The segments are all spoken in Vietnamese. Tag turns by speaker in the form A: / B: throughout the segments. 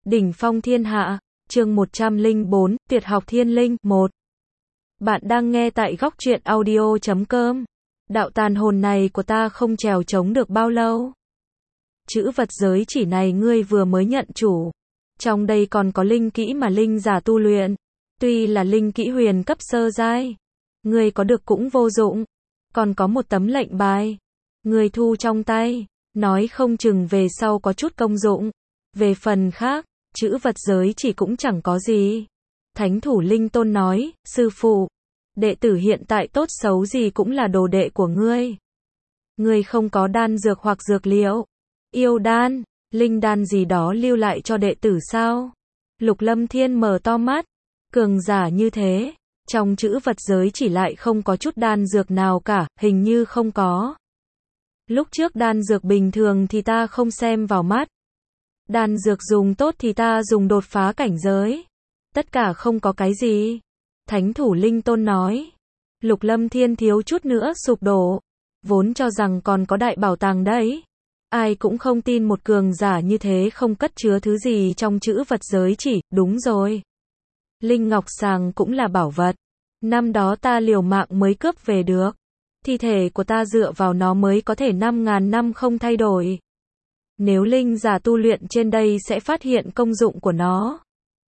A: Đỉnh phong thiên hạ, chương 104, tuyệt học thiên linh, 1. Bạn đang nghe tại góc truyện audio.com. Đạo tàn hồn này của ta không trèo chống được bao lâu. Chữ vật giới chỉ này ngươi vừa mới nhận chủ. Trong đây còn có linh kỹ mà linh giả tu luyện. Tuy là linh kỹ huyền cấp sơ giai, ngươi có được cũng vô dụng. Còn có một tấm lệnh bài. Ngươi thu trong tay, nói không chừng về sau có chút công dụng. Về phần khác, chữ vật giới chỉ cũng chẳng có gì. Thánh thủ Linh Tôn nói, sư phụ, đệ tử hiện tại tốt xấu gì cũng là đồ đệ của ngươi. Ngươi không có đan dược hoặc dược liệu, yêu đan, linh đan gì đó lưu lại cho đệ tử sao? Lục Lâm Thiên mở to mắt, cường giả như thế, trong chữ vật giới chỉ lại không có chút đan dược nào cả, hình như không có. Lúc trước đan dược bình thường thì ta không xem vào mắt. Đan dược dùng tốt thì ta dùng đột phá cảnh giới. Tất cả không có cái gì. Thánh thủ Linh Tôn nói. Lục Lâm Thiên thiếu chút nữa sụp đổ. Vốn cho rằng còn có đại bảo tàng đấy. Ai cũng không tin một cường giả như thế không cất chứa thứ gì trong chữ vật giới chỉ, đúng rồi. Linh Ngọc Sàng cũng là bảo vật. Năm đó ta liều mạng mới cướp về được. Thi thể của ta dựa vào nó mới có thể 5.000 năm không thay đổi. Nếu linh giả tu luyện trên đây sẽ phát hiện công dụng của nó.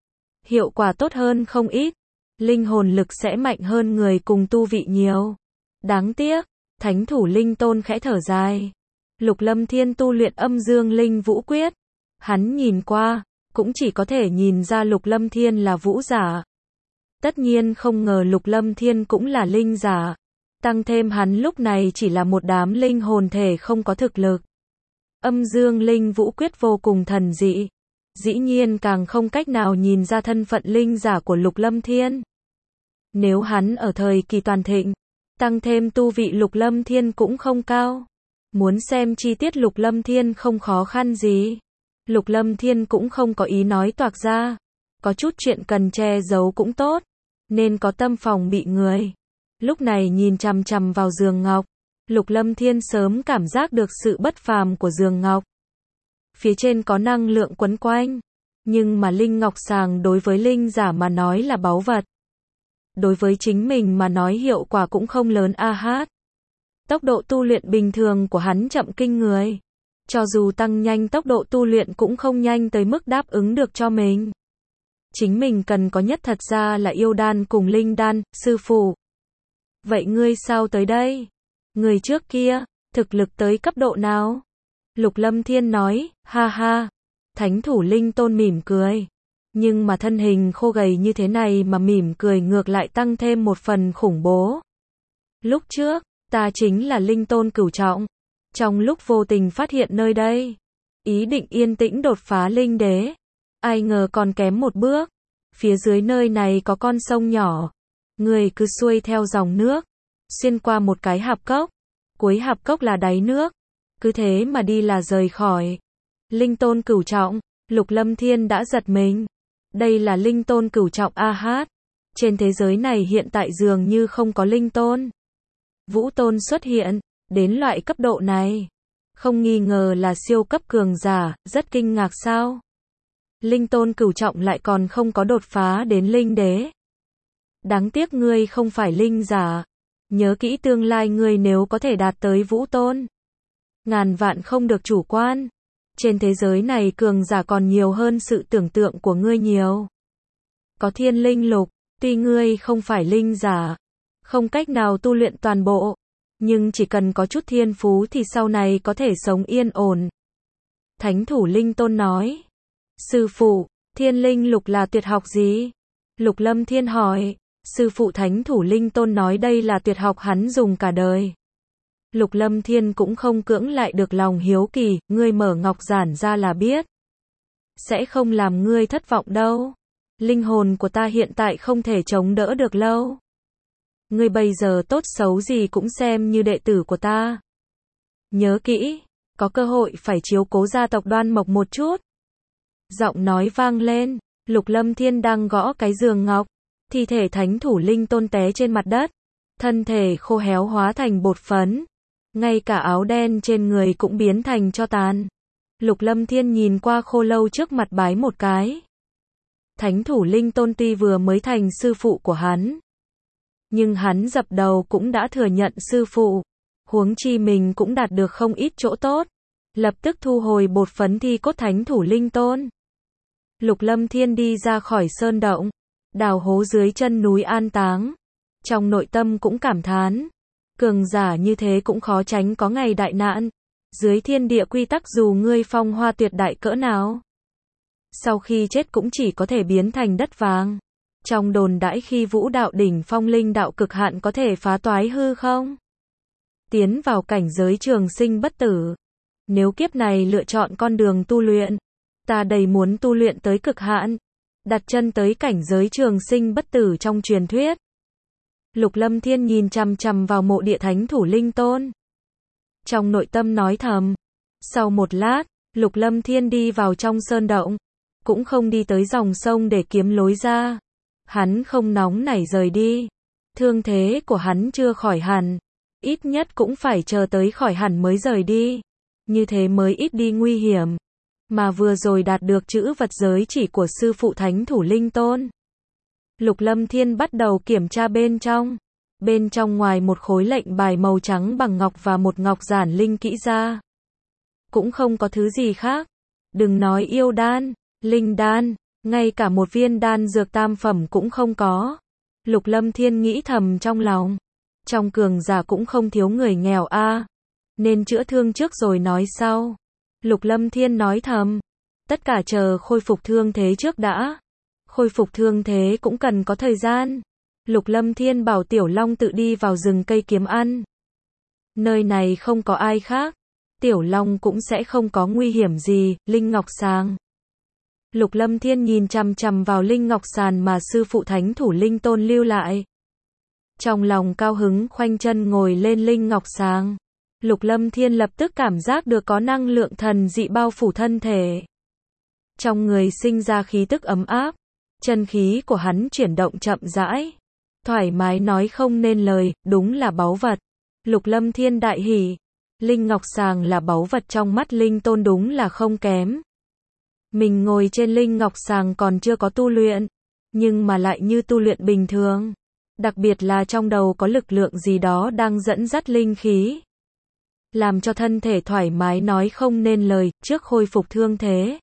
A: Hiệu quả tốt hơn không ít. Linh hồn lực sẽ mạnh hơn người cùng tu vị nhiều. Đáng tiếc, Thánh thủ Linh Tôn khẽ thở dài. Lục Lâm Thiên tu luyện âm dương linh vũ quyết. Hắn nhìn qua, cũng chỉ có thể nhìn ra Lục Lâm Thiên là vũ giả. Tất nhiên không ngờ Lục Lâm Thiên cũng là linh giả. Tăng thêm hắn lúc này chỉ là một đám linh hồn thể không có thực lực. Âm dương linh vũ quyết vô cùng thần dị. Dĩ nhiên càng không cách nào nhìn ra thân phận linh giả của Lục Lâm Thiên. Nếu hắn ở thời kỳ toàn thịnh, tăng thêm tu vị Lục Lâm Thiên cũng không cao. Muốn xem chi tiết Lục Lâm Thiên không khó khăn gì. Lục Lâm Thiên cũng không có ý nói toạc ra. Có chút chuyện cần che giấu cũng tốt. Nên có tâm phòng bị người. Lúc này nhìn chằm chằm vào giường ngọc. Lục Lâm Thiên sớm cảm giác được sự bất phàm của giường ngọc. Phía trên có năng lượng quấn quanh. Nhưng mà Linh Ngọc Sàng đối với linh giả mà nói là báu vật. Đối với chính mình mà nói hiệu quả cũng không lớn a hát. Tốc độ tu luyện bình thường của hắn chậm kinh người. Cho dù tăng nhanh tốc độ tu luyện cũng không nhanh tới mức đáp ứng được cho mình. Chính mình cần có nhất thật ra là yêu đan cùng linh đan, sư phụ. Vậy ngươi sao tới đây? Người trước kia, thực lực tới cấp độ nào? Lục Lâm Thiên nói, ha ha. Thánh thủ Linh Tôn mỉm cười. Nhưng mà thân hình khô gầy như thế này mà mỉm cười ngược lại tăng thêm một phần khủng bố. Lúc trước, ta chính là Linh Tôn cửu trọng. Trong lúc vô tình phát hiện nơi đây, ý định yên tĩnh đột phá linh đế. Ai ngờ còn kém một bước. Phía dưới nơi này có con sông nhỏ. Người cứ xuôi theo dòng nước. Xuyên qua một cái hạp cốc. Cuối hạp cốc là đáy nước. Cứ thế mà đi là rời khỏi. Linh Tôn cửu trọng. Lục Lâm Thiên đã giật mình. Đây là Linh Tôn cửu trọng a hát. Trên thế giới này hiện tại dường như không có Linh Tôn. Vũ Tôn xuất hiện. Đến loại cấp độ này. Không nghi ngờ là siêu cấp cường giả. Rất kinh ngạc sao? Linh Tôn cửu trọng lại còn không có đột phá đến linh đế. Đáng tiếc ngươi không phải linh giả. Nhớ kỹ tương lai ngươi nếu có thể đạt tới Vũ Tôn. Ngàn vạn không được chủ quan. Trên thế giới này cường giả còn nhiều hơn sự tưởng tượng của ngươi nhiều. Có thiên linh lục, tuy ngươi không phải linh giả, không cách nào tu luyện toàn bộ, nhưng chỉ cần có chút thiên phú thì sau này có thể sống yên ổn. Thánh thủ Linh Tôn nói. Sư phụ, thiên linh lục là tuyệt học gì? Lục Lâm Thiên hỏi. Sư phụ Thánh thủ Linh Tôn nói đây là tuyệt học hắn dùng cả đời. Lục Lâm Thiên cũng không cưỡng lại được lòng hiếu kỳ, ngươi mở ngọc giản ra là biết. Sẽ không làm ngươi thất vọng đâu. Linh hồn của ta hiện tại không thể chống đỡ được lâu. Ngươi bây giờ tốt xấu gì cũng xem như đệ tử của ta. Nhớ kỹ, có cơ hội phải chiếu cố gia tộc Đoan Mộc một chút. Giọng nói vang lên, Lục Lâm Thiên đang gõ cái giường ngọc. Thi thể Thánh thủ Linh Tôn té trên mặt đất. Thân thể khô héo hóa thành bột phấn. Ngay cả áo đen trên người cũng biến thành tro tàn. Lục Lâm Thiên nhìn qua khô lâu trước mặt bái một cái. Thánh thủ linh tôn tuy vừa mới thành sư phụ của hắn, nhưng hắn dập đầu cũng đã thừa nhận sư phụ. Huống chi mình cũng đạt được không ít chỗ tốt. Lập tức thu hồi bột phấn thi cốt thánh thủ linh tôn. Lục Lâm Thiên đi ra khỏi sơn động, đào hố dưới chân núi an táng. Trong nội tâm cũng cảm thán, cường giả như thế cũng khó tránh có ngày đại nạn. Dưới thiên địa quy tắc dù ngươi phong hoa tuyệt đại cỡ nào, sau khi chết cũng chỉ có thể biến thành đất vàng. Trong đồn đãi khi vũ đạo đỉnh phong linh đạo cực hạn có thể phá toái hư không, tiến vào cảnh giới trường sinh bất tử. Nếu kiếp này lựa chọn con đường tu luyện, ta đầy muốn tu luyện tới cực hạn, đặt chân tới cảnh giới trường sinh bất tử trong truyền thuyết. Lục Lâm Thiên nhìn chằm chằm vào mộ địa thánh thủ linh tôn, trong nội tâm nói thầm. Sau một lát, Lục Lâm Thiên đi vào trong sơn động, cũng không đi tới dòng sông để kiếm lối ra. Hắn không nóng nảy rời đi. Thương thế của hắn chưa khỏi hẳn, ít nhất cũng phải chờ tới khỏi hẳn mới rời đi. Như thế mới ít đi nguy hiểm. Mà vừa rồi đạt được chữ vật giới chỉ của sư phụ thánh thủ linh tôn. Lục Lâm Thiên bắt đầu kiểm tra bên trong. Bên trong ngoài một khối lệnh bài màu trắng bằng ngọc và một ngọc giản linh kỹ ra, cũng không có thứ gì khác. Đừng nói yêu đan, linh đan, ngay cả một viên đan dược tam phẩm cũng không có. Lục Lâm Thiên nghĩ thầm trong lòng. Trong cường giả cũng không thiếu người nghèo a, nên chữa thương trước rồi nói sau. Lục Lâm Thiên nói thầm. Tất cả chờ khôi phục thương thế trước đã. Khôi phục thương thế cũng cần có thời gian. Lục Lâm Thiên bảo Tiểu Long tự đi vào rừng cây kiếm ăn. Nơi này không có ai khác, Tiểu Long cũng sẽ không có nguy hiểm gì. Linh Ngọc Sàng. Lục Lâm Thiên nhìn chằm chằm vào Linh Ngọc Sàn mà sư phụ thánh thủ linh tôn lưu lại. Trong lòng cao hứng khoanh chân ngồi lên Linh Ngọc Sàng. Lục Lâm Thiên lập tức cảm giác được có năng lượng thần dị bao phủ thân thể. Trong người sinh ra khí tức ấm áp. Chân khí của hắn chuyển động chậm rãi. Thoải mái nói không nên lời, đúng là báu vật. Lục Lâm Thiên đại hỉ. Linh Ngọc Sàng là báu vật trong mắt Linh Tôn đúng là không kém. Mình ngồi trên Linh Ngọc Sàng còn chưa có tu luyện, nhưng mà lại như tu luyện bình thường. Đặc biệt là trong đầu có lực lượng gì đó đang dẫn dắt linh khí, làm cho thân thể thoải mái nói không nên lời. Trước khôi phục thương thế,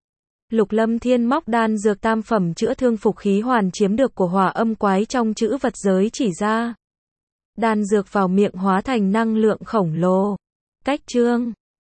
A: Lục Lâm Thiên móc đan dược tam phẩm chữa thương phục khí hoàn chiếm được của Hỏa Âm Quái trong chữ vật giới chỉ ra. Đan dược vào miệng hóa thành năng lượng khổng lồ. Cách chương